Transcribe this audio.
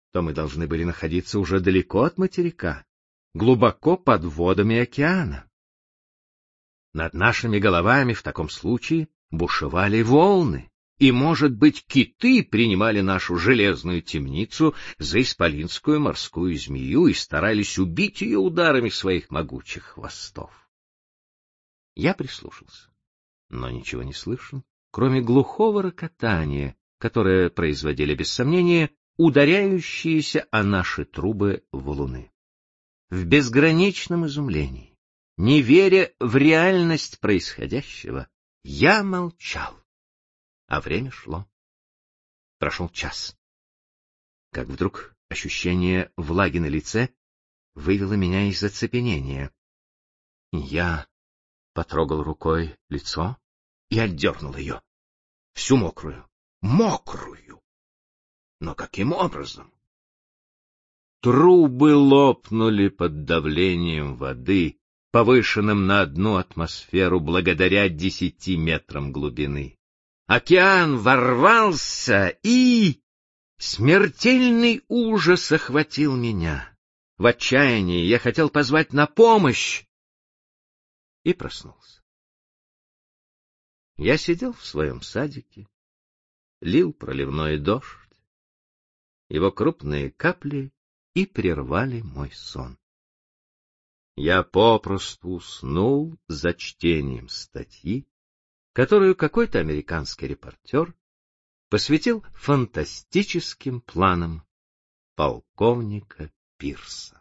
то мы должны были находиться уже далеко от материка, глубоко под водами океана. Над нашими головами в таком случае бушевали волны, и, может быть, киты принимали нашу железную темницу за исполинскую морскую змею и старались убить ее ударами своих могучих хвостов. Я прислушался, но ничего не слышал, кроме глухого рокотания, которое производили, без сомнения, ударяющиеся о наши трубы валуны. В безграничном изумлении, не веря в реальность происходящего, я молчал, а время шло. Прошел час. Как вдруг ощущение влаги на лице вывело меня из оцепенения. Я потрогал рукой лицо и отдернул ее, всю мокрую. Мокрую! Но каким образом? Трубы лопнули под давлением воды, повышенным на 1 атмосферу благодаря 10 метрам глубины. Океан ворвался, и смертельный ужас охватил меня. В отчаянии я хотел позвать на помощь и проснулся. Я сидел в своем садике, лил проливной дождь, его крупные капли и прервали мой сон. Я попросту уснул за чтением статьи, которую какой-то американский репортер посвятил фантастическим планам полковника Пирса.